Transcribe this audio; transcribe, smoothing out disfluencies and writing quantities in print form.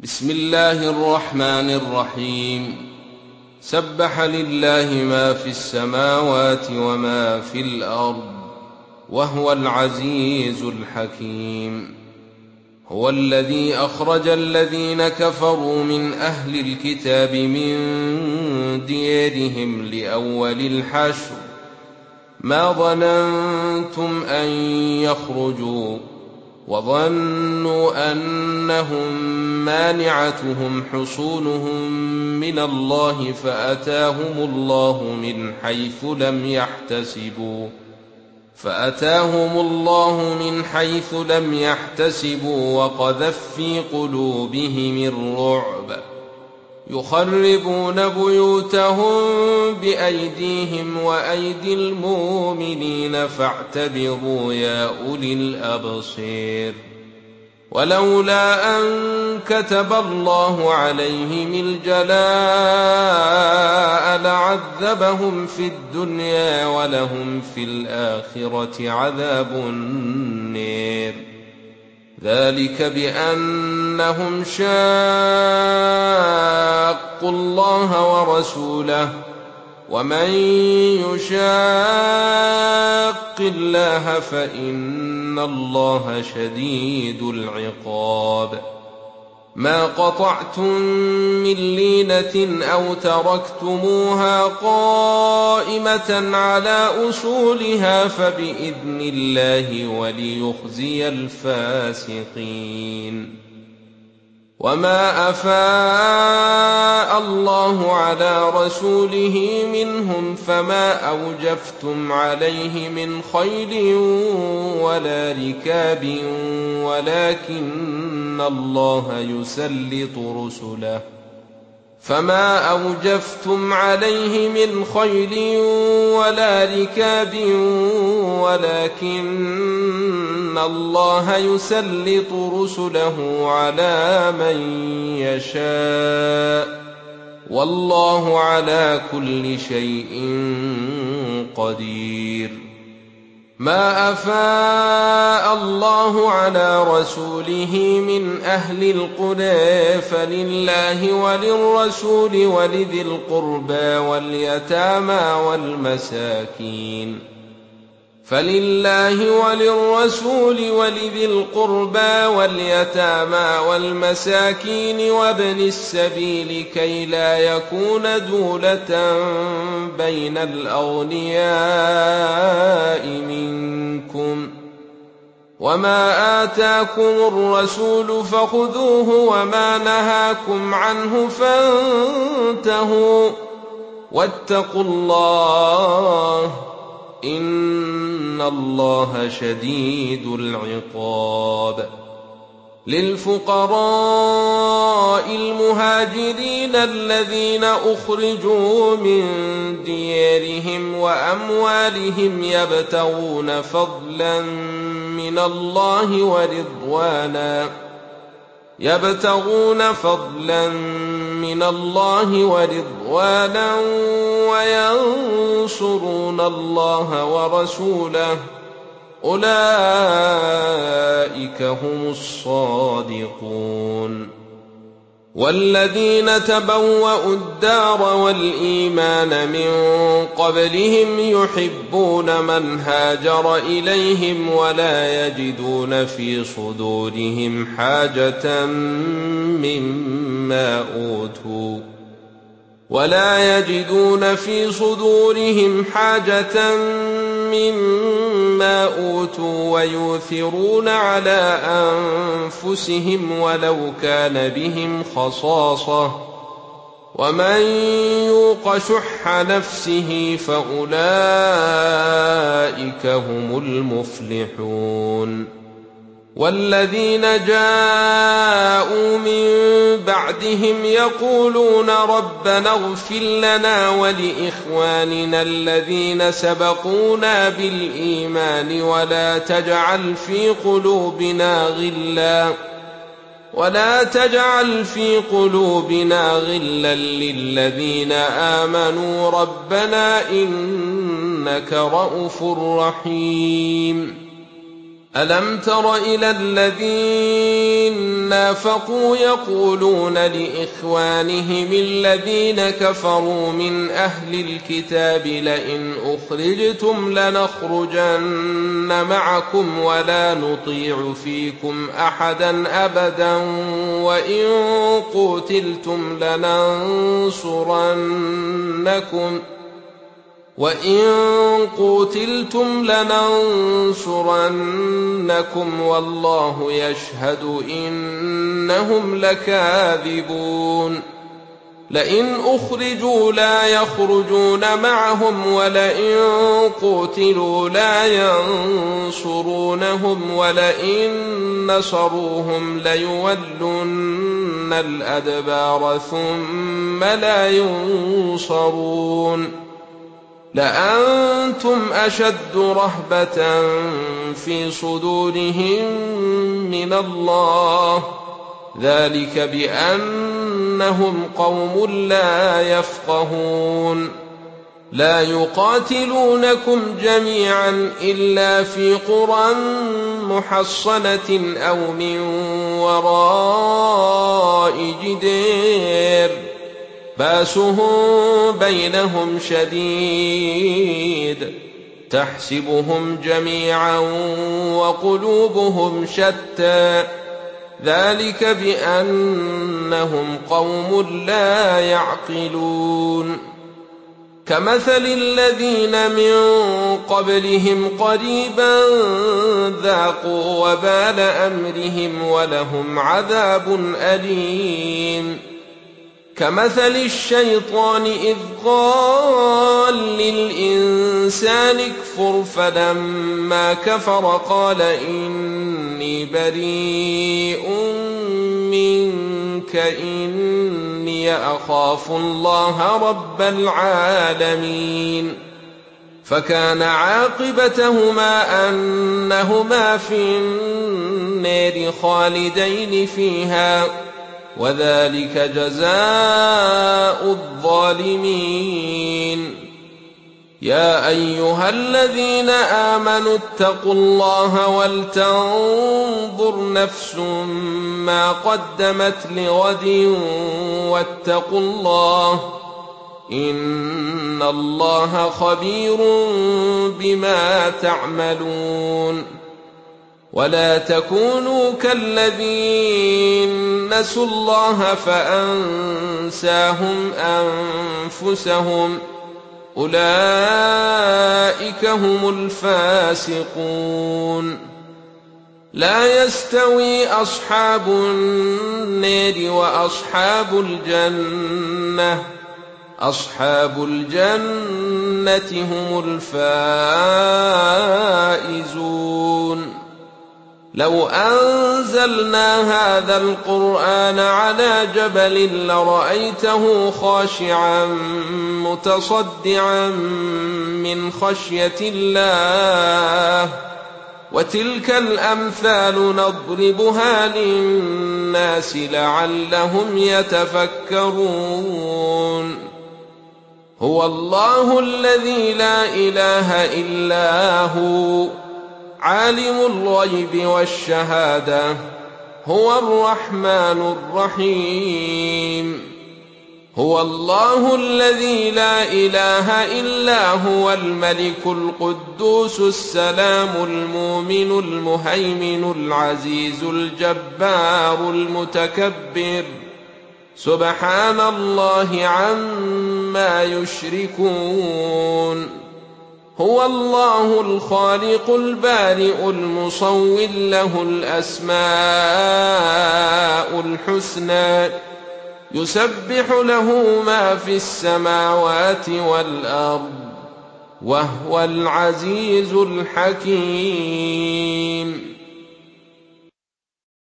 بسم الله الرحمن الرحيم. سبح لله ما في السماوات وما في الأرض وهو العزيز الحكيم. هو الذي أخرج الذين كفروا من أهل الكتاب من ديارهم لأول الحشر ما ظننتم أن يخرجوا وظنوا أنهم مانعتهم حصونهم من الله فأتاهم الله من حيث لم يحتسبوا وقذف في قلوبهم الرعب يخربون بيوتهم بأيديهم وأيدي المؤمنين فاعتبروا يا أولي الأبصير. ولولا أن كتب الله عليهم الجلاء لعذبهم في الدنيا ولهم في الآخرة عذاب النار. ذلك بأنهم شاقوا الله ورسوله ومن يشاق الله فإن الله شديد العقاب. ما قطعتم من لينة أو تركتموها قائمة على أصولها فبإذن الله وليخزي الفاسقين. وما أفاء الله على رسوله منهم فما أوجفتم عليه من خيل ولا ركاب ولكن الله يسلط رسله على من يشاء والله على كل شيء قدير. ما أفاء الله على رسوله من أهل القرى فلله وللرسول ولذي القربى واليتامى والمساكين وابن السبيل كي لا يكون دولة بين الأغنياء منكم. وما آتاكم الرسول فخذوه وما نهاكم عنه فانتهوا واتقوا الله إن الله شديد العقاب. للفقراء المهاجرين الذين أخرجوا من ديارهم وأموالهم يبتغون فضلا من الله ورضوانا وينصرون الله ورسوله أولئك هم الصادقون. والذين تبوأوا الدار والإيمان من قبلهم يحبون من هاجر إليهم ولا يجدون في صدورهم حاجة مما أوتوا ويؤثرون على أنفسهم ولو كان بهم خصاصة ومن يوق شح نفسه فأولئك هم المفلحون. والذين جاءوا من بعدهم يقولون ربنا اغفر لنا ولإخواننا الذين سبقونا بالإيمان ولا تجعل في قلوبنا غلا للذين آمنوا ربنا إنك رءوف رحيم. ألم تر إلى الذين نافقوا يقولون لإخوانهم الذين كفروا من أهل الكتاب لئن أخرجتم لنخرجن معكم ولا نطيع فيكم أحدا أبدا وإن قوتلتم لننصرنكم والله يشهد إنهم لكاذبون لئن أخرجوا لا يخرجون معهم ولئن قوتلوا لا ينصرونهم ولئن نصروهم ليولن الأدبار ثم لا ينصرون لأنتم أشد رهبة في صدورهم من الله ذلك بأنهم قوم لا يفقهون لا يقاتلونكم جميعا إلا في قرى محصنة أو من وراء جدار باسهم بينهم شديد تحسبهم جميعا وقلوبهم شتى ذلك بأنهم قوم لا يعقلون كمثل الذين من قبلهم قريبا ذاقوا وبال أمرهم ولهم عذاب أليم كمثل الشيطان إذ قال للإنسان اكفر فلما كفر قال إني بريء منك إني أخاف الله رب العالمين فكان عاقبتهما أنهما في النار خالدين فيها وذلك جزاء الظالمين يا أيها الذين آمنوا اتقوا الله ولتنظر نفس ما قدمت لغد واتقوا الله إن الله خبير بما تعملون ولا تكونوا كالذين نسوا الله فأنساهم أنفسهم أولئك هم الفاسقون لا يستوي أصحاب النار وأصحاب الجنة أصحاب الجنة هم الفائزون لو أنزلنا هذا القرآن على جبل لرأيته خاشعا متصدعا من خشية الله وتلك الأمثال نضربها للناس لعلهم يتفكرون هو الله الذي لا إله إلا هو عالم الغيب والشهادة هو الرحمن الرحيم هو الله الذي لا إله إلا هو الملك القدوس السلام المؤمن المهيمن العزيز الجبار المتكبر سبحان الله عما يشركون هو الله الخالق البارئ المصور له الأسماء الحسنى يسبح له ما في السماوات والأرض وهو العزيز الحكيم